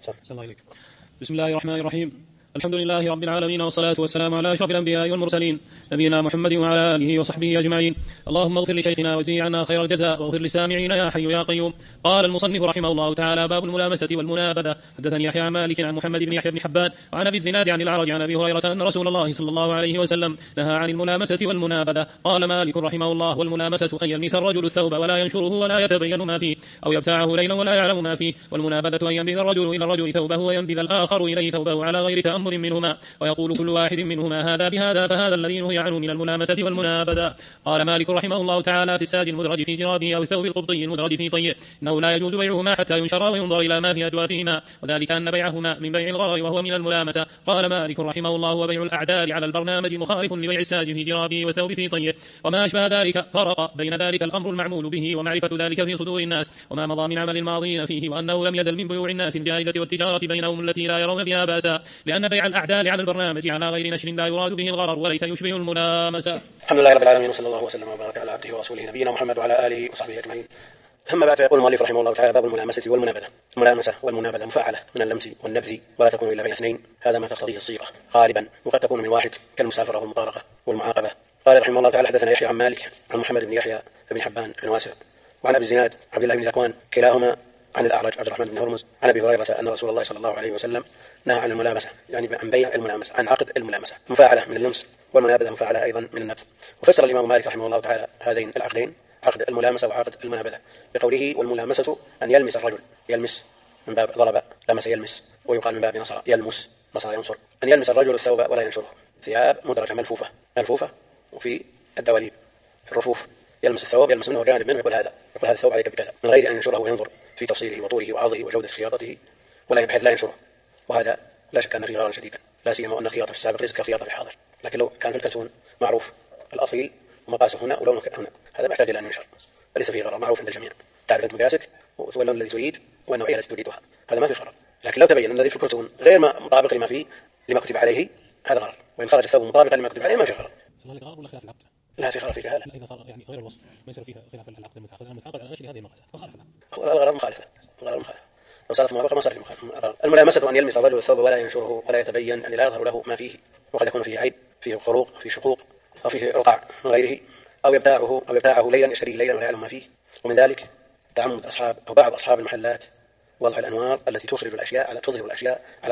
الله عليك. بسم الله الرحمن الرحيم. الحمد لله رب العالمين، والصلاة والسلام على أشرف الأنبياء والمرسلين نبينا محمد وعلى آله وصحبه أجمعين. اللهم اغفر لشيخنا وجزه عنا خير الجزاء، واغفر لسامعين يا حي يا قيوم. قال المصنف رحمه الله تعالى: باب الملامسة والمنابذة. حدثني يحيى عن مالك عن محمد بن يحيى بن حبان وعن أبي الزناد عن الأعرج عن أبي هريرة أن رسول الله صلى الله عليه وسلم نهى عن الملامسة والمنابذة. قال مالك رحمه الله: والملامسة أن يلمس الرجل الثوب ولا ينشره ولا يتبين ما فيه، أو يبتاعه ليلا ولا يعلم ما فيه. والمنابذة أن ينبذ الرجل إلى الرجل ثوبه وينبذ الآخر إليه ثوبه على غير تأمر منهما، ويقول كل واحد منهما هذا بهذا، فهذا الذي نهي عنه من الملامسة والمنابذة. قال مالك رحمه الله تعالى: في الساج المدرج في جرابه أو الثوب القبطي المدرج في طيه، إنه لا يجوز بيعهما حتى ينشر وينظر إلى ما في أجوافهما، وذلك أن بيعهما من بيع الغرر وهو من الملامسة. قال مالك رحمه الله: وبيع الأعداد على البرنامج مخالف لبيع الساج في جرابه والثوب في طيه، وما أشبه ذلك. فرق بين ذلك الأمر المعمول به ومعرفة ذلك في صدور الناس، وما مضى من عمل الماضين فيه، وأنه لم يزل من بيوع الناس الجائزة والتجارة بينهم التي لا يرون بها بأسا، لأن بيع الأعداد على البرنامج على غير نشر لا يراد به الغرر وليس يشبه الملامسة. الحمد لله رب العالمين، وصلى الله وسلم وبارك على عبده ورسوله نبينا محمد وعلى آله وصحبه أجمعين. أما بعد، فيقول المؤلف رحمه الله تعالى: باب الملامسة والمنابذة. الملامسة والمنابذة مفاعلة من اللمس والنبذ، ولا تكون إلا بين اثنين، هذا ما تقتضيه الصيغة غالبا، وقد تكون من واحد كالمسافرة والمطارقة والمعاقبة. قال رحمه الله تعالى: حدثنا يحيى عن مالك عن محمد بن يحيى بن حبان بن واسع وعن أبي الزناد عبد الله بن ذكوان كلاهما عن الأعرج عبد الرحمن بن هرمز عن أبي هريرة أن رسول الله صلى الله عليه وسلم نهى عن الملامسة، يعني عن بيع الملامسة، عن عقد الملامسة، مفاعلة من اللمس، والمنابذة مفاعلة أيضا من النبذ. وفسر الإمام مالك رحمه الله تعالى هذين العقدين، عقد الملامسة وعقد المنابذة، بقوله: والملامسة أن يلمس الرجل، يلمس من باب ضرب لمس يلمس، ويقال من باب نصر يلمس، نصر ينصر. أن يلمس الرجل الثوب ولا ينشره، ثياب مدرجة ملفوفة وفي الدواليب في الرفوف، يلمس الثوب، يلمس منه جانب منه، يقول هذا الثوب عليك بكذا، من غير أن ينشره وينظر في تفصيله وطوله وعرضه وجودة خياطته، ولا بحيث لا ينشره. وهذا لا شك أن فيه غررا شديدا، لا سيما وأن الخياطة في السابق ليست كالخياطة في الحاضر. لكن لو كان في الكلسون معروف الأصيل ومقاسه هنا ولونه هنا، هذا ما يحتاج إلى أن ينشر، فليس فيه غرر، معروف عند الجميع، تعرف أنت مقاسك واللون الذي تريد والنوعية التي تريدها، هذا ما فيه غرر. لكن لو تبين أن الذي في الكلسون غير مطابق لما كتب عليه، هذا غرر، وإن خرج الثوب مطابقا لما كتب عليه ما فيه غرر. غرر ولا خلاف العقد؟ لا في غرر، في جهالة. إذا صار يعني غير الوصف ما يصير فيها خلاف العقد المتعاقد على نشر هذه المقاسات فخالفها. الغرر مخالفة. لو صارت موافقة ما صار في مخالفة. الملامسة أن يلمس الرجل الثوب ولا ينشره ولا يتبين، أن لا يظهر له ما فيه، وقد يكون فيه عيب، فيه خروق، فيه شقوق، أو فيه رقع من غيره، أو يبتاعه ليلا، يشتريه ليلا ولا يعلم ما فيه. ومن ذلك تعمد بعض أصحاب المحلات وضع الأنوار التي تظهر الأشياء على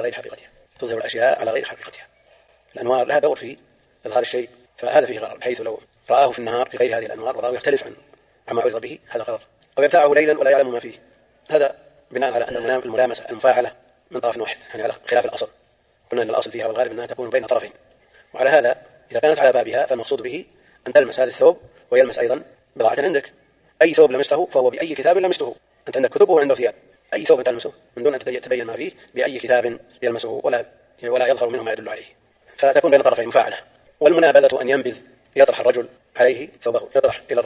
غير حقيقتها. الأنوار لها دور في إظهار الشيء، فهذا فيه غرر، بحيث لو رآه في النهار في غير هذه الأنوار ورآه يختلف عما عرض به، هذا غرر. أو يبتاعه ليلا ولا يعلم ما فيه، هذا بناء على أن الملامسة المفاعلة من طرف واحد، يعني على خلاف الأصل. قلنا أن الأصل فيها والغالب أنها تكون بين طرفين، وعلى هذا إذا كانت على بابها فالمقصود به أن تلمس هذا الثوب ويلمس أيضا بضاعة عندك. أي ثوب لمسته فهو بأي كتاب لمسته، أنت عندك كتب وعنده ثياب، أي ثوب تلمسه من دون أن تتبين ما فيه بأي كتاب يلمسه ولا يظهر منه ما يدل عليه، فتكون بين طرفين مفاعلة. والمنابذة أن ينبذ، يطرح الرجل عليه ثوبه، يطرح إلى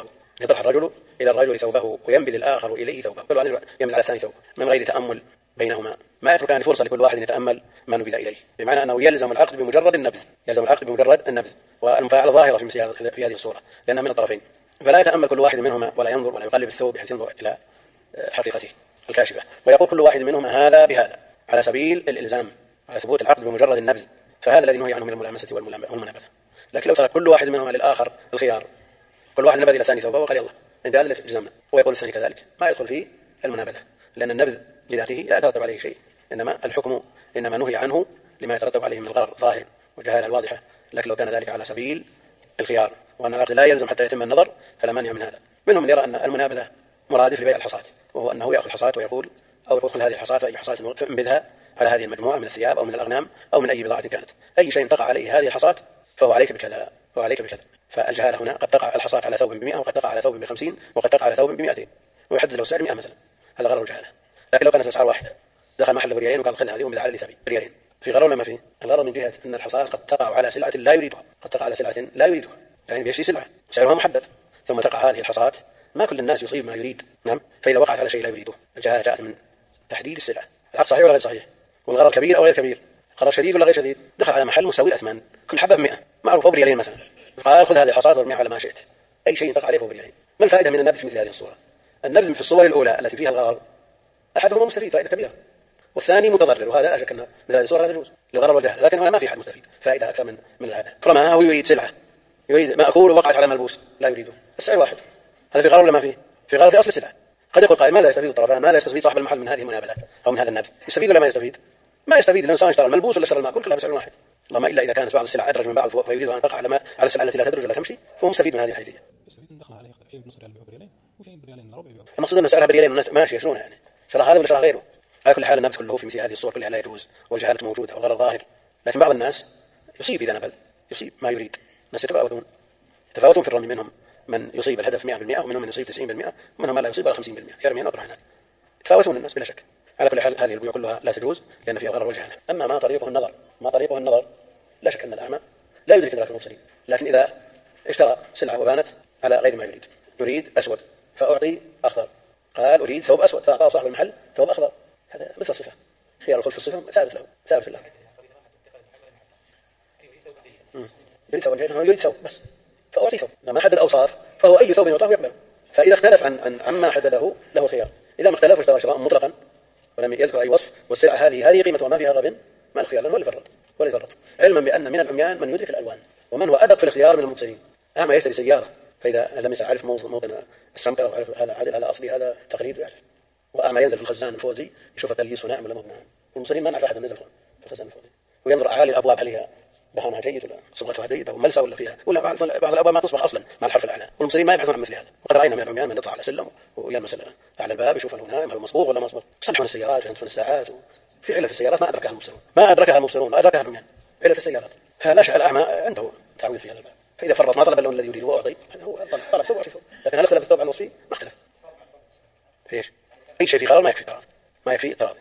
الرجل ثوبه وينبذ الآخر إليه ثوبه، كل واحد ينبذ على الثاني ثوب من غير تأمل بينهما، ما يتركان فرصة لكل واحد يتأمل ما نبذ إليه، بمعنى أنه يلزم العقد بمجرد النبذ، والمفاعلة ظاهرة في هذه الصورة لأنها من الطرفين، فلا يتأمل كل واحد منهما ولا ينظر ولا يقلب الثوب بحيث ينظر إلى حقيقته الكاشفة، ويقول كل واحد منهما هذا بهذا على سبيل الإلزام على ثبوت العقد بمجرد النبذ، فهذا الذي نهي عنه من الملامسة والمنابذة. لكن لو ترك كل واحد منهما للآخر الخيار، كل واحد نبذ إلى ثاني ثوبه وقال يلا إن قال لك الزمنا، ويقول الثاني كذلك، ما يدخل فيه المنابذة، لأن النبذ بذاته لا يترتب عليه شيء، إنما الحكم إنما نهي عنه لما يترتب عليه من الغرر الظاهر وجهالة الواضحة. لكن لو كان ذلك على سبيل الخيار وأن العقد لا يلزم حتى يتم النظر فلا مانع من هذا. منهم من يرى أن المنابذة مرادف لبيع الحصات، وهو أنه يأخذ حصاة ويقول خذ هذه الحصاة فأي حصاة فانبذها على هذه المجموعة من الثياب أو من الأغنام أو من أي بضاعة كانت، أي شيء تقع عليه هذه الحصاة فهو عليك بكذا. فالجهالة هنا قد تقع الحصاة على ثوب ب100 وقد تقع على ثوب ب50 وقد تقع على ثوب ب200 ويحدد له سعر 100 مثلا، هذا غرر الجهالة. لكن لو كانت الأسعار واحدة، دخل محل بريالين وقال خذ هذه وانبذ على لسبي بريالين، في غرر لما فيه الغرر من جهة أن الحصاة قد تقع على سلعة لا يريدها، يعني بيشتري سلعة سعرها محدد ثم تقع هذه الحصاة، ما كل الناس يصيب ما يريد، نعم، فإذا وقعت على شيء لا يريده الجهالة جاءت من تحديد السلعة، العقد صحيح ولا غير صحيح، والغرر كبير أو غير كبير، غرر شديد ولا غير شديد. دخل على محل مساوي الأثمان، كل حبة ب100 معروف بريالين مثلا، قال خذ هذه الحصاة وارميها على ما شئت، أي شيء تقع عليه بريالين. ما الفائدة من النبذ في مثل هذه الصورة؟ النبذ في الصور الأولى التي فيها الغرر أحدهما مستفيد فائدة كبيرة، والثاني متضرر، وهذا لا شك أن مثل هذه الصورة لا تجوز للغرر والجهل، لكن هنا ما في أحد مستفيد فائدة أكثر من العادة. فرماها هو يريد سلعة، يريد مأكول ووقعت على ملبوس لا يريده، السعر واحد، هذا في غرر ولا ما فيه؟ في غرر في أصل السلعة. قد يقول قائل ماذا يستفيد الطرفان؟ ماذا يستفيد صاحب المحل من هذه المنابلة أو من هذا النبذ؟ يستفيد ولا ما يستفيد؟ ما يستفيد، لأنه سواء اشترى الملبوس ولا اشترى المأكول كلها بسعر واحد، اللهم إلا إذا كانت بعض السلع أدرج من بعض فيريد أن تقع على السلعة التي لا تدرج ولا تمشي، فهو مستفيد من هذه الحيثية. المقصود أن سعرها بريالين والناس ماشي يشرونها، يعني شرى هذا ولا شرى غيره. على كل حال النبذ كله في مثل هذه الصور كلها لا يجوز، والجهالة موجودة والغرر ظاهر، لكن بعض الناس يصيب إذا نبذ، يصيب ما يريد. الناس يتفاوتون في الرمي، منهم من يصيب الهدف 100% ومنهم من يصيب 90% ومنهم من لا يصيب 50%، يرمي نطرح هذا، يتفاوتون الناس بلا شك. على كل حال هذه البيوع كلها لا تجوز لأن فيها غرر وجهالة. أما ما طريقه النظر لا شك أن الأعمى لا يدرك إدراك المبصرين، لكن إذا اشترى سلعة وبانت على غير ما يريد أسود فأعطي أخضر، قال أريد ثوب أسود فأعطاه صاحب المحل ثوب أخضر، هذا مثل الصفة، خيار الخلف في الصفة ثابت له. يريد ثوب الجيد، يريد ثوب بس فأعطي ثوب، لما حدد أوصاف فهو أي ثوب يعطاه يقبل. فإذا اختلف عما حدده له خيار، إذا ما اختلف واشترى شراء مطلقا ولم يذكر أي وصف والسلعة هذه قيمتها ما فيها غب، ما الخيار لأنه ولا يفرط، علما بأن من العميان من يدرك الألوان ومن هو أدق في الاختيار من المبصرين. أما يشتري سيارة فإذا لم يعرف موطن السمكة وعرف هذا عادل هذا أصلي هذا تقرير يعرف، وأما ينزل في الخزان الفوزي يشوف التليس ناعم ولا مو ناعم، والمبصرين ما نعرف أحد نزل في الخزان الفوزي وينظر أعالي الأبواب عليها دهانها جيد ولا صبغتها جيدة وملسة ولا فيها ولا بعض الأبواب ما تصبغ أصلا مع الحرف الأعلى، والمبصرين ما يبحثون عن مثل هذا. وقد رأينا من العميان من يطلع على سلم ويلمس على الباب يشوف هل ناعم هل مصبوغ ولا مصبوغ، يصلحون السيارات وينتفون الساعات، في علة في السيارات ما أدركها المبصرون وأدركها العميان، علة في السيارات. فلا شك الأعمى عنده تعويض في هذا الباب، فإذا فرط ما طلب اللون الذي يريده وأعطي هو طلب ثوب وأعطي ثوب، لكن هل اختلف الثوب عن وصفه؟ ما اختلف. فيش أي شيء في قرار ما يكفي اضطراب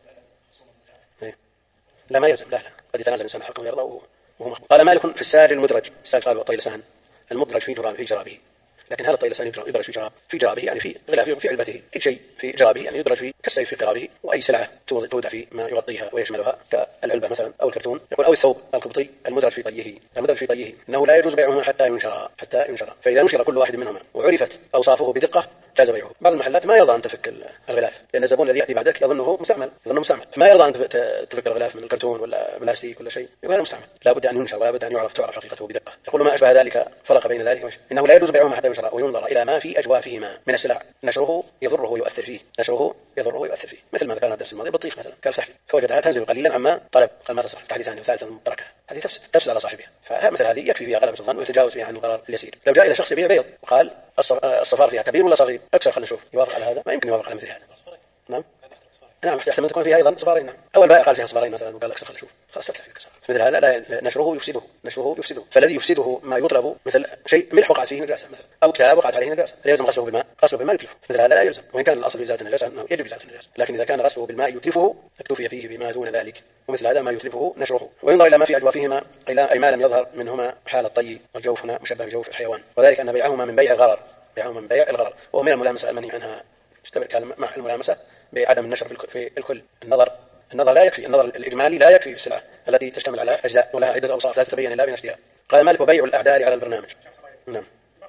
لا ما يلزم، لا قد يتنازل الإنسان حقه ويرضى وهو مخبوط. قال مالك في الساج المدرج، الساج قالوا الطيلسان المدرج في جرابه، لكن هذا الطيلسان يدرج في جرابه يعني في غلافه في علبته، كل شيء في جرابه يعني يدرج في كالسيف في قرابه، وأي سلعة تودع في ما يغطيها ويشملها كالعلبة مثلا أو الكرتون، يقول أو الثوب القبطي المدرج في طيه إنه لا يجوز بيعهما حتى ينشرا، فإذا نشر كل واحد منهما وعرفت أوصافه بدقة جاز بيعه. بعض المحلات ما يرضى أن تفك الغلاف لأن الزبون الذي يأتي بعدك يظنه مستعمل، فما يرضى أن تفك الغلاف من الكرتون ولا بلاستيك ولا شيء، يقول هذا مستعمل لا بد أن ينشر ولا بد أن تعرف حقيقته بدقة. يقول ما أشبه ذلك فرق بين ذلك إنه لا يجوز بيعهما حتى ينشرا وينظر إلى ما في أجوافهما من السلع، نشره يضره ويؤثر فيه مثل ما ذكرنا الدرس الماضي بطيخ مثلا قال سحلي فوجدها تنزل قليلا عما طلب قال ما تصح تحدي ثاني وثالثا تركها، هذه تفسد على صاحبها، فمثل هذه يكفي فيها غلبة الظن ويتجاوز فيها عن الضرر اليسير. لو جاء إلى شخص يبيع بيض وقال الصفار فيها كبير ولا صغير أكثر، خلينا نشوف يوافق على هذا، ما يمكن يوافق على مثل هذا. نعم يحتمل تكون فيها أيضا صفارين، نعم أول بائع قال فيها صفارين مثلا وقال أكثر، خلينا نشوف خلاص تكفي الكسر. مثل هذا لا نشره يفسده، فالذي يفسده ما يطلب مثل شيء ملح وقعت فيه نجاسة مثلا أو كتاب وقعت عليه نجاسة لا يلزم غسله بالماء يتلفه، مثل هذا لا يلزم، وإن كان الأصل بإزالة النجاسة أنه يجب إزالة النجاسة، لكن إذا كان غسله بالماء يتلفه اكتفي فيه بما دون ذلك، ومثل هذا ما يتلفه نشره. وينظر إلى ما في أجوافهما أي ما لم يظهر منهما حال الطي، والجوف هنا مشبه بجوف الحيوان، وذلك أن بيعهما من بيع الغرر وهو من الملامسة المنهي عنها، اشتبه مع الملامسة بعدم النشر في الكل. النظر لا يكفي، النظر الإجمالي لا يكفي في السلعة التي تشتمل على أجزاء ولها عدة أوصاف لا تتبين إلا بنشرها. قال مالك وبيع الأعدال على البرنامج. نعم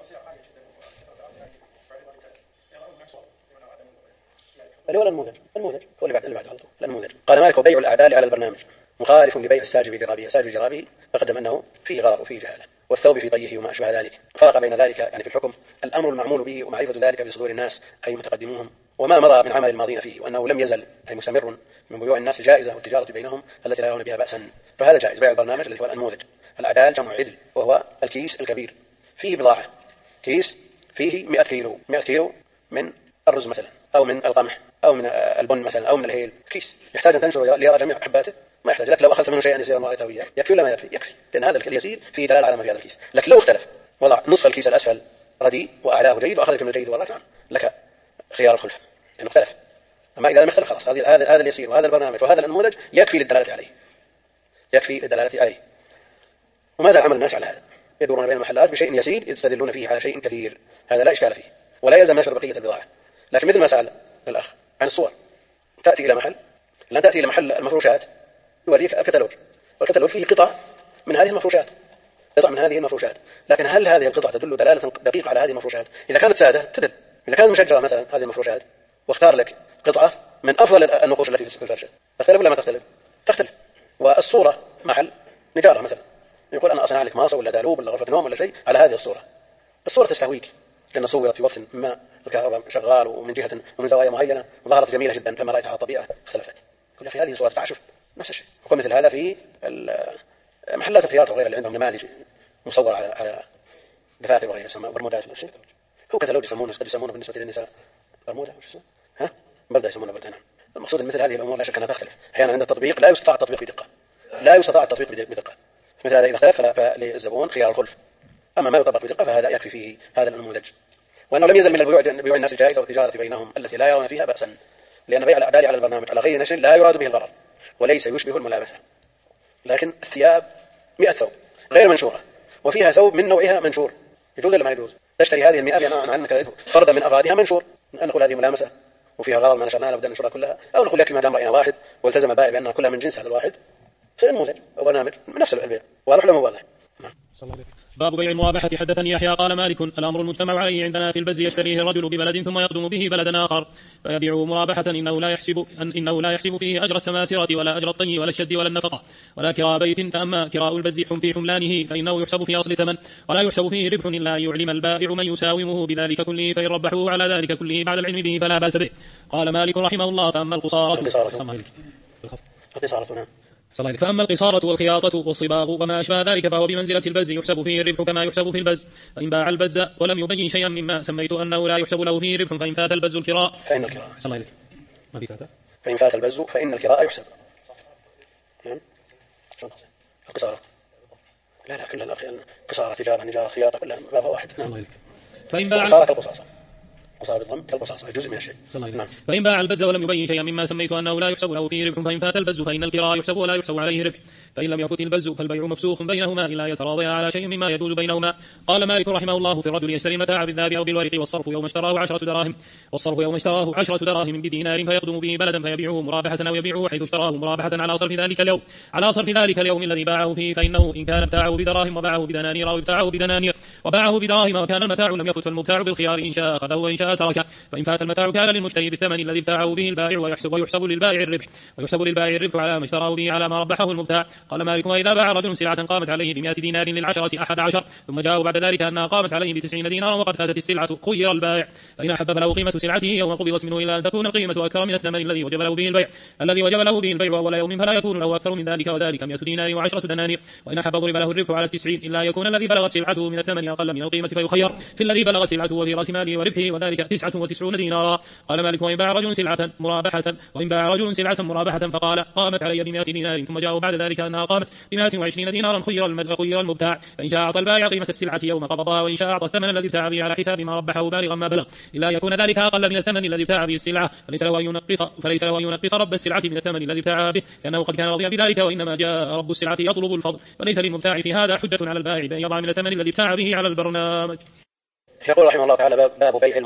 ولا النموذج هو اللي بعد على طول النموذج. قال مالك وبيع الأعدال على البرنامج مخالف لبيع الساج بجرابه فقدم أنه فيه غرر وفيه جهالة، والثوب في طيه وما أشبه ذلك. فرق بين ذلك يعني في الحكم الأمر المعمول به ومعرفة ذلك بصدور الناس أي متقدموهم وما مضى من عمل الماضين فيه، وأنه لم يزل أي مستمر من بيوع الناس الجائزة والتجارة بينهم التي لا يرون بها بأسا، فهذا جائز. بيع البرنامج الذي هو النموذج. الأعدال جمع عدل وهو الكيس الكبير فيه بضاعة، كيس فيه 100 كيلو من الرز مثلا أو من القمح أو من البن مثلا أو من الهيل، كيس يحتاج أن تنشر ليرى جميع حباته، ما يحتاج لك لو أخذت منه شيئا يسيرا ما رأيته إياه يكفي ولا ما يكفي، لأن هذا اليسير فيه دلالة على ما في هذا الكيس. لكن لو اختلف وضع نصف الكيس الأسفل رديء وأعلاه جيد وأخذ من الجيد والراك نعم لك خيار الخلف لأنه اختلف. أما إذا لم يختلف خلاص هذا اليسير وهذا البرنامج وهذا النموذج يكفي للدلالة عليه. وما زال عمل الناس على هذا، يدورون بين المحلات بشيء يسير يستدلون فيه على شيء كثير، هذا لا إشكال فيه ولا يلزم نشر بقية البضاعة. لكن مثل ما سأل الأخ عن الصور، تأتي إلى محل المفروشات يوريك الكتالوج، والكتالوج فيه قطع من هذه المفروشات، لكن هل هذه القطع تدل دلالة دقيقة على هذه المفروشات؟ إذا كانت سادة تدل، إذا كانت مشجرة مثلا هذه المفروشات واختار لك قطعة من أفضل النقوش التي في الفرشة. تختلف ولا ما تختلف؟ تختلف. والصورة محل نجارة مثلا، يقول أنا أصنع لك ماصة ولا دالوب ولا غرفة نوم ولا شيء على هذه الصورة تستهويك لأن صورت في وقت ما الكهرباء شغال ومن جهة ومن زوايا معينة وظهرت جميلة جدا، لما رأيتها على الطبيعة اختلفت. يقول يا أخي هذه صورة تعشف، نفس الشيء. وكل مثل هذا في محلات الخياطة وغيرها اللي عندهم نماذج مصورة على دفاتر وغيرها، يسمى برمودات ولا شيء. هو كتالوج يسمونه، قد يسمونه بالنسبة للنساء برمودة ها بلدة يسمونه بلدة. نعم. المقصود مثل هذه الأمور لا شك أنها تختلف. أحيانا عند التطبيق لا يستطاع التطبيق بدقة، مثل هذا إذا اختلف فللزبون خيار الخلف. أما ما يطبق بدقة فهذا يكفي فيه هذا النموذج. وأنه لم يزل من بيوع الناس الجائزة والتجارة بينهم التي لا يرون فيها بأسا، لأن بيع الأعداد على البرنامج على غير نشر لا يراد به الضرر وليس يشبه الملابسة. لكن الثياب 100 ثوب غير منشورة وفيها ثوب من نوعها منشور، يجوز ولا ما يجوز؟ تشتري هذه 100 بأن عنك رأيته فردا من أفرادها منشور، أن نقول هذه ملامسة وفيها غرض ما نشرناها بدل ننشرها كلها، أو نقول لك ما دام رأينا واحد والتزم البائع بأنها كلها من جنس هذا الواحد، صير نموذج أو برنامج نفس البيع. واضح ولا مو واضح؟ باب بيع المرابحة. حدثني يحيى قال مالك الأمر المجتمع عليه عندنا في البز يشتريه الرجل ببلد ثم يقدم به بلدا آخر فيبيعه مرابحة إنه لا يحسب فيه أجر السماسرة ولا أجر الطي ولا الشد ولا النفقة ولا كراء بيت. فأما كراء البز في حملانه فإنه يحسب في أصل ثمن ولا يحسب فيه ربح إلا يعلم البائع من يساومه بذلك كله، فإن ربحوه على ذلك كله بعد العلم به فلا بأس به. قال مالك رحمه الله فأما القصارة والخياطة والصباغ وما أشبه ذلك فهو بمنزلة البز يحسب فيه الربح كما يحسب في البز. فإن باع البز ولم يبين شيئا مما سميت أنه لا يحسب له فيه ربح فإن فات البز الكراء فإن فات البز فإن الكراء يحسب. القصارة لا كلها قصارة تجارة نجارة خياطة كلها باب واحد. فإن باع القصارة بالضم كالقصاص جزء من الشيء. فإن باع البز ولم يبين شيئا مما سميت أنه لا يحسب له فيه ربح فإن فات البز فإن الكراء يحسب ولا يحسب عليه ربح. فإن لم يفت البز فالبيع مفسوخ بينهما إلا يتراضيا على شيء مما يجوز بينهما. قال مالك رحمه الله في الرجل يشتري المتاع بالذهب أو بالورق والصرف يوم اشتراه 10 دراهم بدينار فيقدم به بلدا فيبيعه مرابحة أو يبيعه حيث اشتراه مرابحة على صرف ذلك اليوم الذي باعه فيه، فإنه إن كان ابتاعه بدراهم وباعه بدنانير أو ابتاعه بدنانير وباعه بدراهم وكان المتاع لم يفت فالمبتاع بالخيار إن شاء أخذه وإن شاء تركه. فإن فات المتاع كان للمشتري بالثمن الذي ابتاعه به البائع ويحسب للبائع الربح على ما اشتراه به على ما ربحه المبتاع. قال مالك وإذا باع رجل سلعة قامت عليه ب100 دينار للعشرة 11 ثم جاءوا بعد ذلك أنها قامت عليه ب90 دينارا وقد فاتت السلعة خير البائع، فإن أحب فله قيمة سلعته يوم قبضت منه إلى أن تكون القيمة أكثر من الثمن الذي وجب له به البيع أول يوم فلا يكون له أكثر من ذلك وذلك 100 دينار و10 دنانير. وإن أحب ضرب له الربح على 90 إلا يكون الذي بلغت سلعته من الثمن أقل من القيمة فيخير في الذي بلغت سلعته وفي رأس ماله وربحه وذلك 99 دينارا. قال مالك وإن باع رجل سلعة مرابحة فقال قامت علي ب100 دينار ثم جاءوا بعد ذلك أنها قامت ب120 دينارا خير المبتاع، فإن شاء أعطى البائع قيمة السلعة يوم قبضها وإن شاء أعطى الثمن الذي ابتاع به على حساب ما ربحه بالغا ما بلغ إلا يكون ذلك أقل من الثمن الذي ابتاع به السلعة، فليس له أن ينقص رب السلعة من الثمن الذي ابتاع به لأنه قد كان رضي بذلك، وإنما جاء رب السلعة يطلب الفضل، فليس للمبتاع في هذا حجة على البائع بأن يضع من الثمن الذي ابتاع به على البرنامج. يقول رحمه الله تعالى باب بيع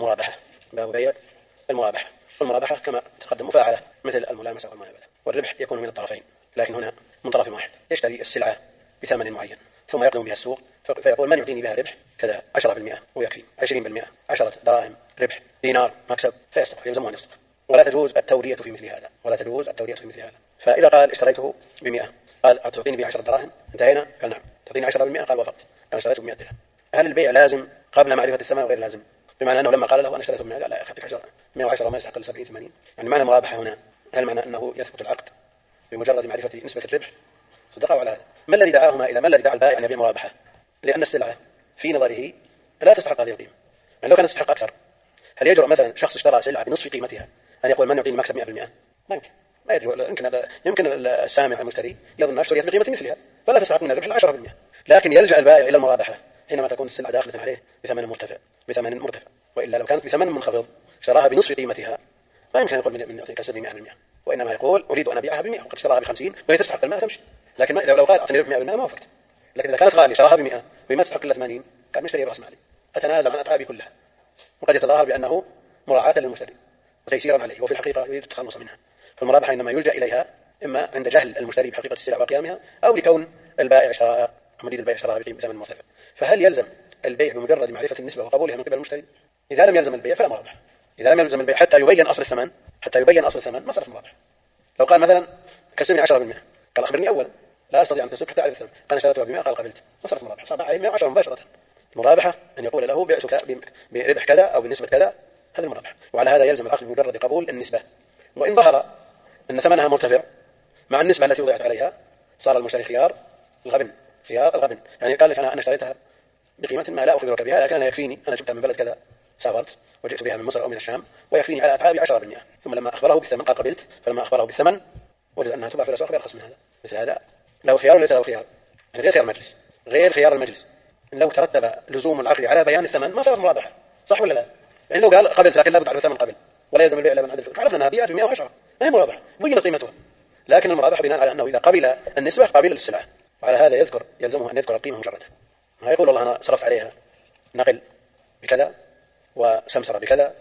المرابحة. والمرابحة كما تقدم مفاعلة مثل الملامسة والمنابلة، والربح يكون من الطرفين، لكن هنا من طرف واحد. يشتري السلعة بثمن معين ثم يقدم بها السوق فيقول من يعطيني بها ربح كذا 10% ويكفي 20% 10 دراهم ربح دينار مكسب، فيصدق يلزمه أن يصدق. ولا تجوز التورية في مثل هذا. فإذا قال اشتريته ب100 قال تعطيني ب10 دراهم انتهينا، قال نعم. تعطيني 10% قال وافقت، أنا اشتريته ب100 درهم. هل البيع لازم قبل معرفة الثمن وغير لازم؟ بمعنى أنه لما قال له أنا اشتريته ب100 قال لا أخذك 110 وما يستحق 70 80. يعني معنى المرابحة هنا هل معنى أنه يثبت العقد بمجرد معرفة نسبة الربح؟ صدقوا على هذا. ما الذي دعا البائع أن يبيع مرابحة؟ لأن السلعة في نظره لا تستحق هذه القيمة. يعني لو كانت تستحق أكثر هل يجرؤ مثلا شخص اشترى سلعة بنصف قيمتها أن يقول من يعطيني مكسب 100%؟ ما يجرؤ. يمكن السامع المشتري يظن اشتريت بقيمة مثلها فلا تستحق من الربح 10%، لكن يلجأ البائع إلى المرابحة حينما تكون السلعة داخلة عليه بثمن مرتفع. وإلا لو كانت بثمن منخفض اشتراها بنصف قيمتها ما يمكن يقول من يعطيك كسب 100%، وإنما يقول أريد أن أبيعها ب100 وقد اشتراها ب50 وهي تستحق الماء تمشي. لكن لو قال أعطني ربح 100% ما وافقت. لكن إذا كانت غالية اشتراها ب100 وما تستحق إلا 80 كان مشتري رأس مالي، أتنازل عن أتعابي كلها، وقد يتظاهر بأنه مراعاة للمشتري وتيسيرا عليه وفي الحقيقة يريد التخلص منها. فالمرابحة إنما يلجأ إليها إما عند جهل المشتري بحقيقة السلع وقيامها أو لكون البائع اشتراها بثمن مرتفع. فهل يلزم البيع بمجرد معرفة النسبة وقبولها من قبل المشتري؟ إذا لم يلزم البيع فلا مرابحة. إذا لم يلزم البيع حتى يبين أصل الثمن، ما صارت مرابحة. لو قال مثلا كسبني 10%، قال أخبرني أولا، لا أستطيع أن كسبك حتى أعرف الثمن، قال اشتريتها ب100، قال قبلت، ما صارت مرابحة، صار عليه 110 مباشرة. المرابحة أن يقول له بعتك بربح كذا أو بنسبة كذا، هذا المرابحة. وعلى هذا يلزم العقد بمجرد قبول النسبة. وإن ظهر أن ثمنها مرتفع مع النسبة التي وضعت عليها، صار المشتري خيار الغبن. يعني قال لك أنا اشتريتها بقيمة ما لا أخبرك بها، لكن أنا يكفيني، أنا جبتها من بلد كذا، سافرت وجئت بها من مصر أو من الشام، ويكفيني على أتعابي 10%. ثم لما أخبره بالثمن قال قبلت، فلما أخبره بالثمن وجد أنها تباع في الأسواق بأرخص من هذا. مثل هذا له خيار وليس له خيار، يعني غير خيار المجلس. إن لو ترتب لزوم العقد على بيان الثمن ما صارت مرابحة، صح ولا لا؟ يعني لو قال قبلت لكن لا بد على الثمن قبل، ولا يلزم البيع إلا من عدل، عرفنا أنها بيعت ب110، ما هي مرابحة، بين قيمتها. لكن المرابحة بناء على أنه إذا قبل النسبة قابل للسلعة، وعلى هذا يلزمه أن يذكر القيمة مجردة. ما يقول والله أنا صرفت عليها نقل بكذا، وسمسرة بكذا،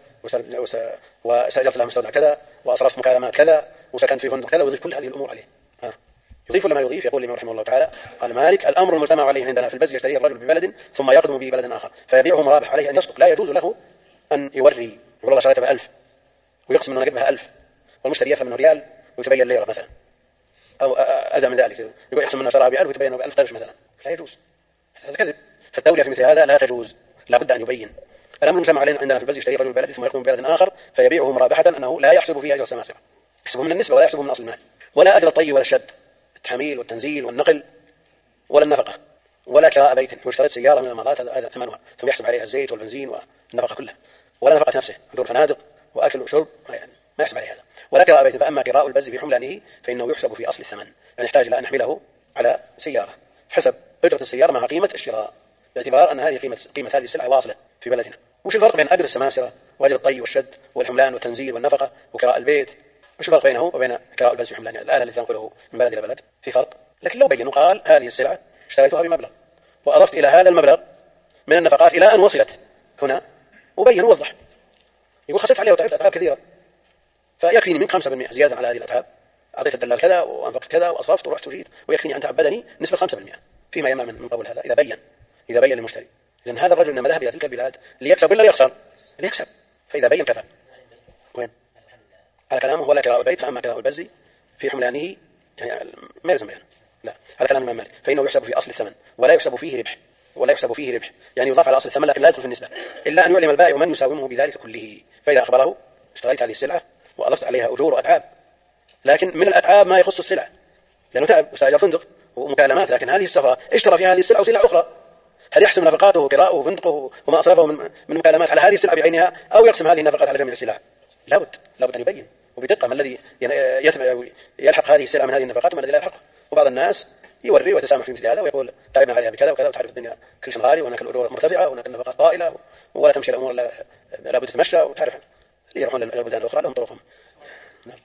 وسأجرت لها مستودع كذا، وأصرفت مكالمات كذا، وسكنت في فندق كذا، ويضيف كل هذه الأمور عليه. يضيف لما يضيف. يقول الإمام رحمه الله تعالى قال مالك الأمر المجتمع عليه عندنا في البزي يشتريه الرجل ببلد ثم يقدم به بلد آخر فيبيعه مرابح، عليه أن يصدق، لا يجوز له أن يوري يقول والله شريتها ب1000 ويقسم أنه نجيبها 1000 والمشتري يفهم منه ريال ويتبين ليرة مثلا، أو أدى من ذلك يقول يقسم أنه شراها ب1000 ويتبين ب1000 قرش مثلا، لا يجوز، هذا كذب. فالتولية في مثل هذا لا تجوز، لا بد أن يبين. الأمر المجتمع عليه عندنا في البزي يشتري رجل ببلد ثم يقدم ببلد آخر فيبيعه مرابحة، أنه لا يحسب فيه أجر السماسرة، يحسبه من النسبة ولا يحسبه من أصل المال، ولا أجر الطي ولا الشد، التحميل والتنزيل والنقل، ولا النفقة، ولا كراء بيت، واشتريت سيارة من الإمارات هذا ثمنها ثم يحسب عليها الزيت والبنزين والنفقة كلها، ولا نفقة نفسه، حضور فنادق وأكل وشرب، ما يحسب عليه هذا، ولا كراء بيت. فأما كراء البز بحملانه فإنه يحسب في أصل الثمن، يعني يحتاج إلى أن نحمله على سيارة، حسب أجرة السيارة مع قيمة الشراء، باعتبار أن هذه قيمة هذه السلعة واصلة في بلدنا. وش الفرق بين أجر السماسرة وأجر الطي والشد والحملان والتنزيل والنفقة وكراء البيت؟ وش الفرق بينه وبين كراء البز في حملان الآلة التي تنقله من بلد إلى بلد؟ في فرق. لكن لو بين وقال هذه السلعة اشتريتها بمبلغ وأضفت إلى هذا المبلغ من النفقات إلى أن وصلت هنا، وبين ووضح، يقول خسرت عليها وتعبت أتعاب كثيرة، فيكفيني منك 5% زيادة على هذه الأتعاب، أعطيت الدلال كذا وأنفقت كذا وأصرفت ورحت وجيت، ويكفيني عن تعب بدني نسبة 5% فيما يمنع من قبول هذا إذا بين للمشتري، لأن هذا الرجل إنما ذهب إلى تلك البلاد ليكسب ولا ليخسر؟ ليكسب، فإذا بين كفى. وين؟ على كلامه ولا كراء البيت. فأما كراء البز في حملانه يعني ما يلزم بيان، لا، على كلام الإمام مالك فإنه يحسب في أصل الثمن ولا يحسب فيه ربح، يعني يضاف على أصل الثمن لكن لا يدخل في النسبة، إلا أن يعلم البائع من يساومه بذلك كله. فإذا أخبره اشتريت هذه السلعة وأضفت عليها أجور وأتعاب، لكن من الأتعاب ما يخص السلعة، لأنه تعب وسأجر فندق ومكالمات، لكن هذه السفرة اشترى فيها هذه السلعة وسلع أخرى، هل يحسب نفقاته وكراءه وفندقه وما أصرفه من مكالمات على هذه السلعة بعينها، أو يقسم هذه النفقات على جميع السلع؟ لابد أن يبين وبدقة ما الذي يلحق هذه السلعة من هذه النفقات وما الذي لا يلحقها. وبعض الناس يوري ويتسامح في مثل هذا ويقول تعبنا عليها بكذا وكذا، وتعرف الدنيا كل شيء غالي، وهناك الأجور مرتفعة، وهناك النفقات طائلة، ولا تمشي الأمور لا بد تتمشى، وتعرف اللي يروحون للبلدان الأخرى لهم طرقهم. نعم.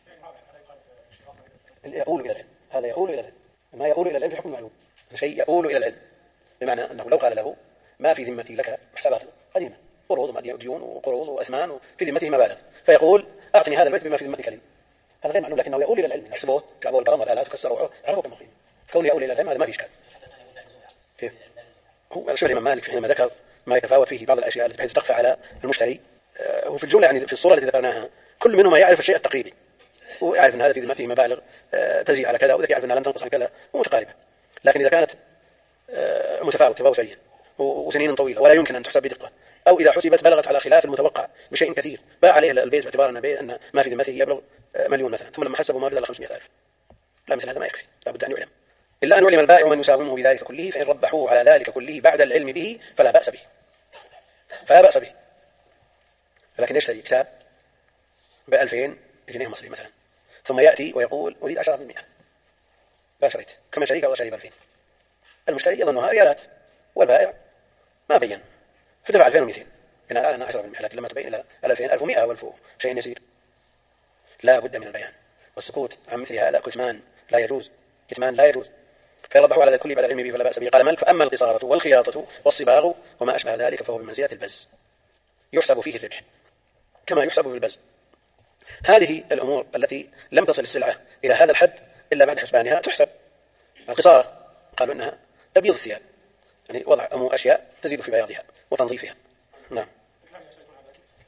يقول إلى العلم، هذا يقول إلى العلم، ما يقول إلى العلم في حكم معلوم، شيء يقول إلى العلم، بمعنى أنه لو قال له ما في ذمتي لك حسابات قديمة، قروض وديون وقروض وأثمان في ذمته مبالغ، فيقول أعطني هذا البيت بما في ذمتك لي، هذا غير معلوم، لكنه يقول إلى العلم، يحسبوه كأبو الكرم والآلات تكسر عرفوا كم قيمة، فكونه يقول إلى العلم هذا ما في إشكال. كيف؟ هو شو الإمام مالك حينما ذكر ما يتفاوت فيه بعض الأشياء التي بحيث تخفى على المشتري، هو في الجملة يعني في الصورة التي ذكرناها كل منهما يعرف الشيء التقريبي، ويعرف أن هذا في ذمته مبالغ تزيد على كذا، وذاك يعرف أنها لن تنقص عن كذا، ومتقاربة. لكن إذا كانت متفاوت تفاوت سريع وسنين طويلة ولا يمكن أن تحسب بدقة، أو إذا حسبت بلغت على خلاف المتوقع بشيء كثير، باع عليه البيت باعتبار أن ما في ذمته يبلغ 1,000,000 مثلا، ثم لما حسبوا ما بلغ 500,000، لا، مثل هذا ما يكفي، لا بد أن يعلم، إلا أن يعلم البائع من يساومه بذلك كله، فإن ربحوه على ذلك كله بعد العلم به فلا بأس به. لكن يشتري كتاب ب2000 جنيه مصري مثلا، ثم يأتي ويقول أريد 10%، لا شريت، كما شريك الله شري ب2000، المشتري يظنها ريالات، والبائع ما بين، فدفع 2200، هنا أنا 10%، لكن لما تبين إلى 2000 1100 و1000 شيء يسير. لا بد من البيان والسكوت عن مثل هذا، كتمان لا يجوز، فيربحوا على ذلك كله بعد العلم به فلا بأس به. قال مالك فأما القصارة والخياطة والصباغ وما أشبه ذلك فهو بمنزلة البز، يحسب فيه الربح كما يحسب في البز. هذه الأمور التي لم تصل السلعة إلى هذا الحد إلا بعد حسبانها تحسب. القصارة قالوا إنها تبيض الثياب، يعني وضع أشياء تزيد في بياضها وتنظيفها. نعم.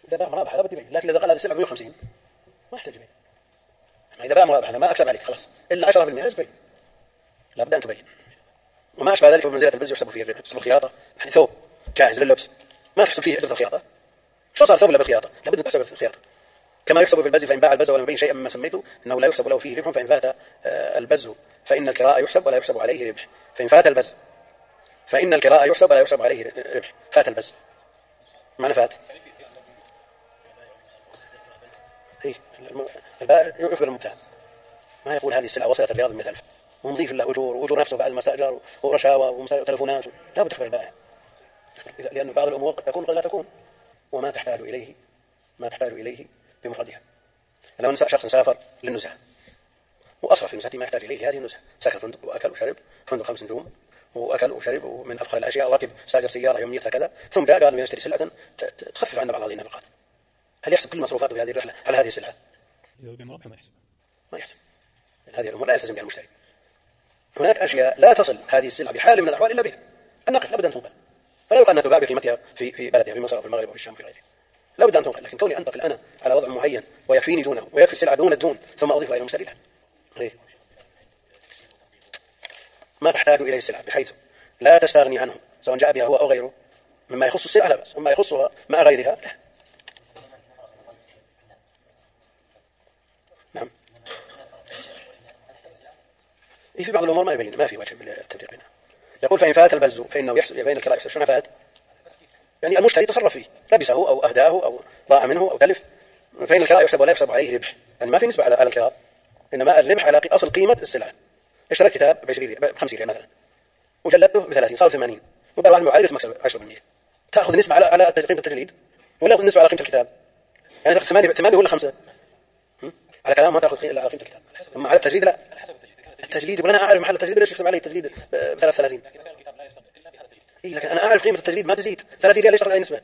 إذا باع مرابحة لابد يبين، لكن إذا قال هذه السلعة 150 ما يحتاج يبين. إذا باع مرابحة أنا ما أكسب عليك خلاص إلا 10% لازم تبين، لابد أن تبين. وما أشبه ذلك بمنزلة البز يحسب فيه الربح، يحسب الخياطة، يعني ثوب جاهز لللبس ما تحسب فيه أجرة الخياطة، شو صار ثوب بالخياطة لابد أن تحسب الخياطة. كما يحسب في البز فإن باع البز ولم يبين شيئا مما سميته إنه لا يحسب له فيه ربح، فإن فات البز فإن الكراء يحسب ولا يحسب عليه ربح، فإن فات البز فإن الكراء يحسب ولا يحسب عليه ربح. فات البز معنى فات إيه البائع يخبر المبتاع، ما يقول هذه السلعة وصلت الرياض 100,000 ونضيف له أجور نفسه بعد ما استأجر ورشاوى وتلفونات، لا بد تخبر البائع، لأن بعض الأمور قد تكون قد لا تكون، وما تحتاج إليه بمفردها. لو شخص سافر للنزهة وأصرف في نزهته ما يحتاج إليه هذه النزهة، سكن فندق وأكل وشرب، فندق 5 نجوم وأكل وشرب ومن أفخر الأشياء، وركب استأجر سيارة يوميتها كذا، ثم جاء قال يشتري سلعة تخفف عنا بعض هذه النفقات، هل يحسب كل مصروفاته في هذه الرحلة على هذه السلعة؟ ما يحسب. هذه الأمور لا يلتزم بها المشتري. هناك أشياء لا تصل هذه السلعة بحال من الأحوال إلا بها، النقل لابد أن تنقل، فلا يقال أنها تباع بقيمتها في بلدها في مصر أو في المغرب أو في الشام في غيره، لابد أن تنقل. لكن كوني أنتقل أنا على وضع معين ويكفيني دونه ويكفي السلعة دون الدون ثم أضيفها إلى المشتري لا، ما تحتاج إليه السلعة بحيث لا تستغني عنه سواء جاء بها هو أو غيره مما يخص السلعة لا بأس، وما يخصها مع غيرها لا. نعم في بعض الأمور ما يبين، ما في وجه بالتفريق بينها. يقول فإن فات البز فإنه يحسب بين الكراء يحسب. شنو فات؟ يعني المشتري تصرف فيه، لبسه أو أهداه أو ضاع منه أو تلف، فإن الكراء يحسب ولا يحسب عليه ربح، يعني ما في نسبة على الكراء، إنما الربح على أصل قيمة السلعة. اشتريت كتاب ب50 ريال مثلا وجلدته ب30 صار 80، وقال واحد معالج مكسب 10%، تأخذ نسبة على قيمة التجليد ولا تأخذ نسبة على قيمة الكتاب؟ يعني تأخذ 8 ولا 5 على كلام، ما تأخذ على قيمة الكتاب. أما على التجليد لا، التجليد يقول أنا أعرف محل التجليد ليش يحسب عليه التجليد ب33، إيه لكن أنا أعرف قيمة التجليد ما تزيد 30 ريال ليش تأخذ عليه نسبة؟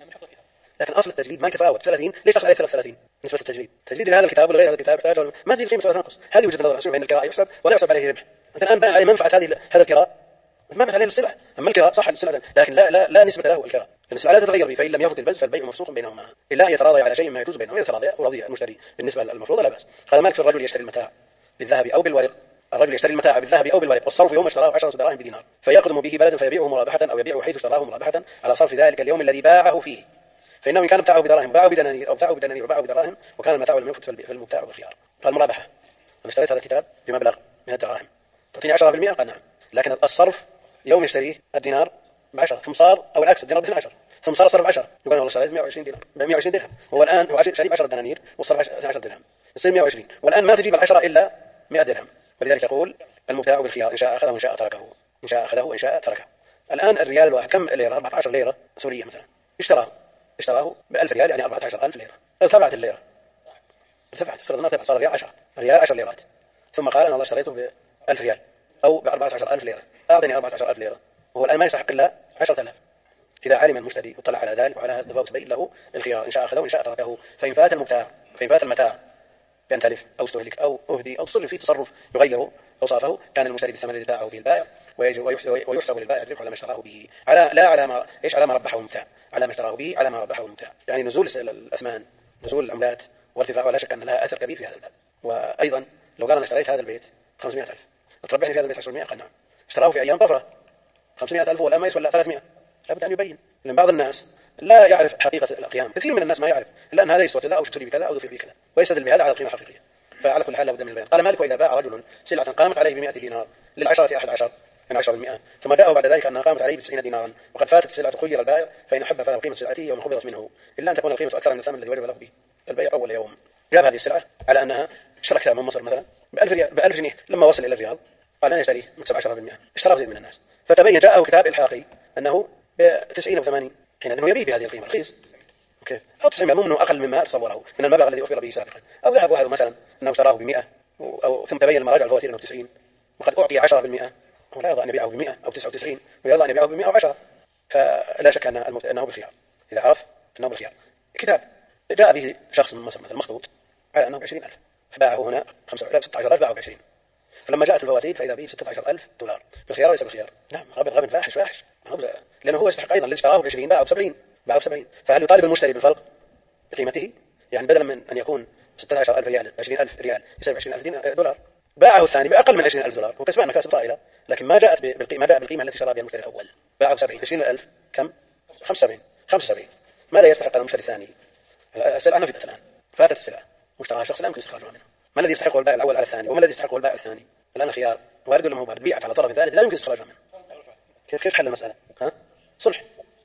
لكن أصل التجليد ما يتفاوت 30 ليش تأخذ عليه 33 نسبة التجليد؟ تجليد لهذا الكتاب ولا غير هذا الكتاب ما تزيد قيمة ولا تنقص. هذه وجهة نظر الرسول بأن الكراء يحسب ولا يحسب عليه ربح. أنت الآن باين عليه منفعة هذا الكراء، ما عليه السلعة، أما الكراء صح السلعة لكن لا نسبة له الكراء، لأن السلعة لا تتغير به، فإن لم يفض البز فالبيع مفسوق بينهما إلا أن يتراضي على شيء ما يجوز بينهم، يتراضي ورضي المشتري بالنسبة للمفروض لا بأس. قال مالك في الرجل يشتري المتاع بالذهب أو بالورق، الرجل يشتري المتاع بالذهب أو بالورق والصرف يوم اشتراه 10 دراهم بدينار، فيقدم به بلدا فيبيعه مرابحة أو يبيعه حيث اشتراه مرابحة على صرف ذلك اليوم الذي باعه فيه، فإنه إن كان متاعه بدراهم باعه بدنانير أو بتاعه بدنانير وباعه بدراهم وكان المتاع لم يفت فالمبتاع بالخيار. قال مرابحة، أنا اشتريت هذا الكتاب بمبلغ من الدراهم تعطيني 10%؟ قال نعم، لكن الصرف يوم يشتريه الدينار ب10 ثم صار أو العكس الدينار ب12 ثم صار صرف 10، يقول والله اشتريت 120 دينار ب 120 درهم، هو الآن هو شاري ب10 دنانير والصرف 12 درهم يصير 120، والآن ما تجيب ال10 إلا 100 درهم. ولذلك يقول المبتاع بالخيار إن شاء أخذه وإن شاء تركه، إن شاء أخذه وإن شاء تركه. الآن الريال الواحد كم ليرة؟ 14 ليرة سورية مثلا، اشتراه ب1000 ريال يعني 14,000 ليرة، ارتفعت الليرة، ارتفعت فرضنا ارتفعت صار الريال 10 ليرات، ثم قال أنا والله اشتريته ب1000 ريال أو ب14,000 ليرة، أعطني 14,000 ليرة، وهو الآن ما يستحق إلا 10,000. إذا علم المشتري وطلع على ذلك وعلى هذا التفاوت بين له الخيار إن شاء أخذه وإن شاء تركه. فإن فات المتاع بأن تلف أو استهلك أو أهدي أو تصرف فيه تصرف يغير أوصافه كان المشتري بالثمن الذي باعه به البائع، ويحسب للبائع الربح على ما اشتراه به، على ما ربحه المبتاع، على ما اشتراه به على ما ربحه المبتاع. يعني نزول الأثمان، نزول العملات وارتفاع ولا شك أن لها أثر كبير في هذا الباب. وأيضا لو قال أنا اشتريت هذا البيت 500,000 تربحني في هذا البيت 10%، قال نعم، اشتراه في أيام طفرة 500,000 والآن ما يسوى 300، لابد أن يبين، لأن بعض الناس لا يعرف حقيقة القيام، كثير من الناس ما يعرف إلا أن هذا يسوى كذا أو اشتري بكذا أو دفع بكذا ويستدل بهذا على القيمة الحقيقية. فعلى كل حال لابد من البيان. قال مالك وإذا باع رجل سلعة قامت عليه ب100 دينار للعشرة 11 من 10% ثم جاءه بعد ذلك أنها قامت عليه ب90 دينارا وقد فاتت السلعة خير البائع فإن أحب فله قيمة سلعته يوم قبضت منه إلا أن تكون القيمة أكثر من الثمن الذي وجب له به البيع أول يوم. جاب هذه السلعة على أنها اشترى كتاب من مصر مثلا ب1000 جنيه، لما وصل إلى الرياض قال أنا أشتريه مكسب 10%، اشتراه زيد من الناس، فتبين جاءه كتاب إلحاقي أنه ب90 أو 80 حينئذ يبيع بهذه القيمة رخيص أو 90 مو منه أقل مما تصوره من المبلغ الذي أخبر به سابقا. أو ذهب واحد مثلا أنه اشتراه ب100 أو ثم تبين المراجع الفواتير أنه 90 وقد أعطي 10%، ولا يرضى أن يبيعه ب100 أو 99 ويرضى أن يبيعه ب100 أو 10، فلا شك أنه بالخيار إذا عرف أنه بالخيار. كتاب جاء به شخص من مصر مثلا مخطوط على أنه ب20,000 فباعه هنا 16,000 باعه ب20، فلما جاءت الفواتير فإذا به $16,000 بالخيار وليس بالخيار. نعم غبن فاحش لأنه هو يستحق أيضا اللي اشتراه ب20 باعه ب70، فهل يطالب المشتري بالفرق بقيمته، يعني بدلا من أن يكون 16,000 ريال 20,000 ريال يساوي 20,000 دولار، باعه الثاني بأقل من 20,000 دولار، وكسبان مكاسب طائلة، لكن ما جاءت بالقيمة، ما جاء بالقيمة التي اشترى بها المشتري الأول. باعه 70، 20,000 كم؟ 75. ماذا يستحق المشتري الثاني؟ السلعة نفذت الآن، فاتت السلعة واشتراها شخص لا يمكن استخراجها منه. ما الذي يستحقه البائع الأول على الثاني، وما الذي يستحقه البائع الثاني؟ الآن الخيار وارد ولا ما هو وارد؟ بيعت على طرف ثالث لا يمكن استخراجها منه. كيف حل المسألة؟ صلح.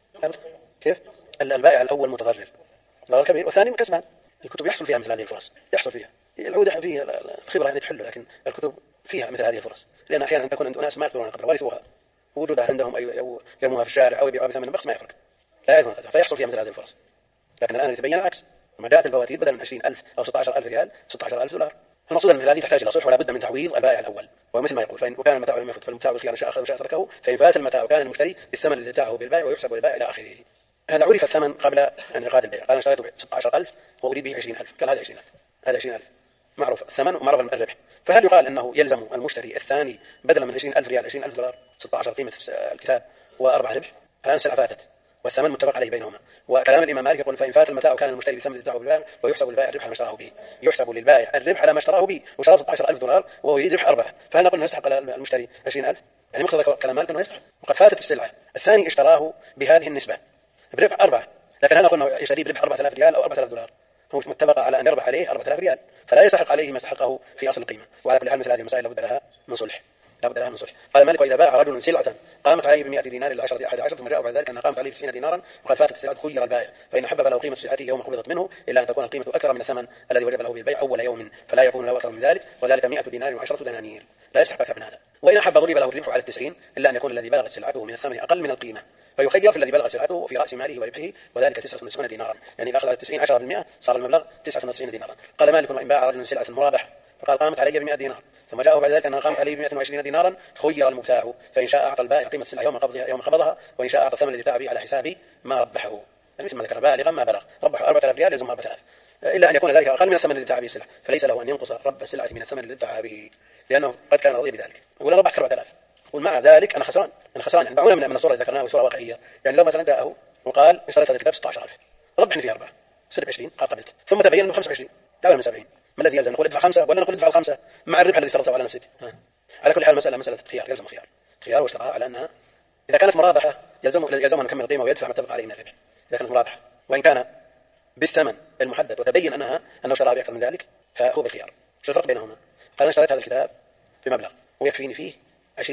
كيف؟ البائع الأول متضرر ضرر كبير، والثاني كسبان. الكتب يحصل فيها مثل هذه الفرص، يحصل فيها العودة فيها الخبرة يعني تحله، لكن الكتب فيها مثل هذه الفرص، لأن أحيانا تكون عند أناس ما يقدرون القدر ورثوها، ووجودها عندهم أو يرموها في الشارع أو يبيعوها بثمن بخس ما يفرق، لا يعرفون القدر، فيحصل فيها مثل هذه الفرص. لكن الآن يتبين العكس، لما جاءت الفواتير بدل من 20,000 أو 16,000 ريال 16,000 دولار. المقصود أن مثل هذه تحتاج إلى صلح، ولا بد من تعويض البائع الأول، ومثل ما يقول: فإن كان المتاع لم يفت فالمتاع بالخيار إن شاء أخذ وإن شاء تركه، فإن فات المتاع وكان المشتري بالثمن الذي ادعاه بالبائع ويحسب للبائع إلى آخره. هذا عرف الثمن قبل أن انعقاد البيع، قال: أنا اشتريته ب 16,000 وأريد به 20,000، قال: هذا 20,000، هذا 20,000 معروف الثمن ومعروف الربح. فهل يقال أنه يلزم المشتري الثاني بدلا من 20,000 ريال 20,000 دولار 16 قيمة الكتاب و4 ربح؟ الآن السلعة فاتت والثمن متفق عليه بينهما، وكلام الإمام مالك يقول: فإن فات المتاع وكان المشتري بالثمن الذي ادعاه بالبائع ويحسب للبائع الربح على ما اشتراه به، يحسب للبائع الربح على ما اشتراه به، وشرى 16,000 دولار وهو يريد ربح 4، فهل نقول أنه يستحق المشتري 20,000؟ يعني مقتضى كلام مالك أنه يستحق، وقد فاتت السلعة، الثاني اشتراه بهذه النسبة بربح 4، لكن هل نقول أنه يشتري بربح 4,000 ريال أو 4,000 دولار؟ هو متفق على أن يربح عليه 4,000 ريال، فلا يستحق عليه ما استحقه في أصل القيمة. وعلى كل حال مثل هذه المسائل لابد لها من صلح، لابد لها من صلح. قال مالك: وإذا باع رجل سلعة قامت عليه ب100 دينار إلى 11 ثم جاء بعد ذلك أن قامت عليه ب90 دينارا وقد فاتت السلعة، خير البائع، فإن حب فله قيمة سلعته يوم قبضت منه، إلا أن تكون القيمة أكثر من الثمن الذي وجب له بالبيع أول يوم، فلا يكون له أكثر من ذلك، وذلك 100 دينار و10 دنانير، لا يستحق أكثر من هذا. وإن حب ضرب له الربح على 90، إلا أن يكون الذي بلغت سلعته من الثمن أقل من القيمة، فيخير في الذي بلغ سلعته وفي رأس ماله وربحه، وذلك 99 دينارا، يعني إذا أخذ على 90 10% صار المبلغ 99 دينارا. قال مالك: وإن باع رجل سلعة مرابحة فقال قامت علي ب100 دينار، ثم جاءه بعد ذلك أنها قامت عليه ب120 دينارا، خير المبتاع، فإن شاء أعطى البائع قيمة السلعة يوم قبضها، وإن شاء أعطى الثمن الذي باع به على حسابه ما ربحه، يعني مثل ما ذكر بالغا ما بلغ، ربح 4,000 ريال يلزم 4000، إلا أن يكون ذلك أقل من الثمن الذي ادعى به السلعة، فليس له أن ينقص رب السلعة من الثمن الذي ادعى به، لأنه قد كان رضي بذلك، ولا ربح 4,000، ومع ذلك أنا خسران، يعني دعونا من الصورة اللي ذكرناها صورة واقعية. يعني لو مثلا جاءه وقال: اشتريت هذا الكتاب 16,000 ربحني فيه 4 سلب 20، قال قبلت، ثم تبين أنه 25، دعونا من 70، ما الذي يلزم؟ نقول ادفع 5 ولا نقول ادفع 5 مع الربح الذي فرضته على نفسك؟ على كل حال مسألة خيار، يلزم خيار واشتراها على أنها إذا كانت مرابحة يلزم أن يكمل القيمة ويدفع ما اتفق عليه من الربح إذا كانت مرابحة، وإن كان بالثمن المحدد وتبين أنه شراها بأكثر من ذلك فهو بالخيار. شو الفرق بينهما؟ قال: أنا اشتريت هذا الكتاب بمبلغ ويكفيني فيه 20%،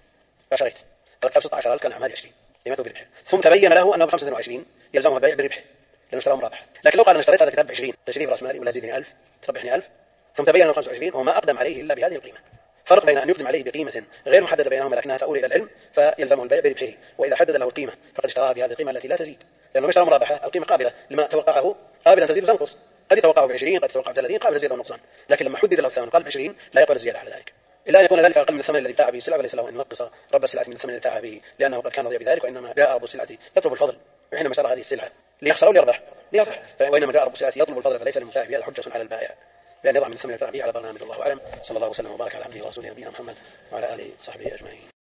فشريت الكتاب 16,000 كان هذه 20 قيمته بربحه، ثم تبين له أنه ب25 يلزمه البيع بربحه لأنه اشتراه مرابحة. لكن لو قال: أنا اشتريت هذا الكتاب ب20 تشريف رأس مالي ولا زيدني 1000 تربحني 1000، ثم تبين أنه 25 وما أقدم عليه إلا بهذه القيمة، فرق بين أن يقدم عليه بقيمة غير محددة بينهما لكنها تؤول إلى العلم فيلزمه البيع بربحه، وإذا حدد له القيمة فقد اشتراها بهذه القيمة التي لا تزيد، لأنه اشترى مرابحة القيمة قابلة لما توقعه، قابلة تزيد وتنقص، قد يتوقعه ب20 قد يتوقعه ب30 قابل زيادة ونقصان، لكن لما حدد له الثمن قال ب20 لا يقبل الزيادة على ذلك، إلا أن يكون ذلك أقل من الثمن الذي ابتاع به السلعة، وليس له أن ينقص رب السلعة من الثمن الذي ابتاع به، لأنه قد كان رضي بذلك، وإنما جاء رب السلعة يطلب الفضل، وحينما شرى هذه السلعة ليخسر أو ليربح، وإنما جاء رب السلعة يطلب الفضل، فليس للمبتاع بهذا حجة على البائع بأن يضع من الثمن الذي ابتاع به على برنامج. الله أعلم، صلى الله وسلم وبارك على عبده ورسوله نبينا محمد وعلى آله وصحبه أجمعين.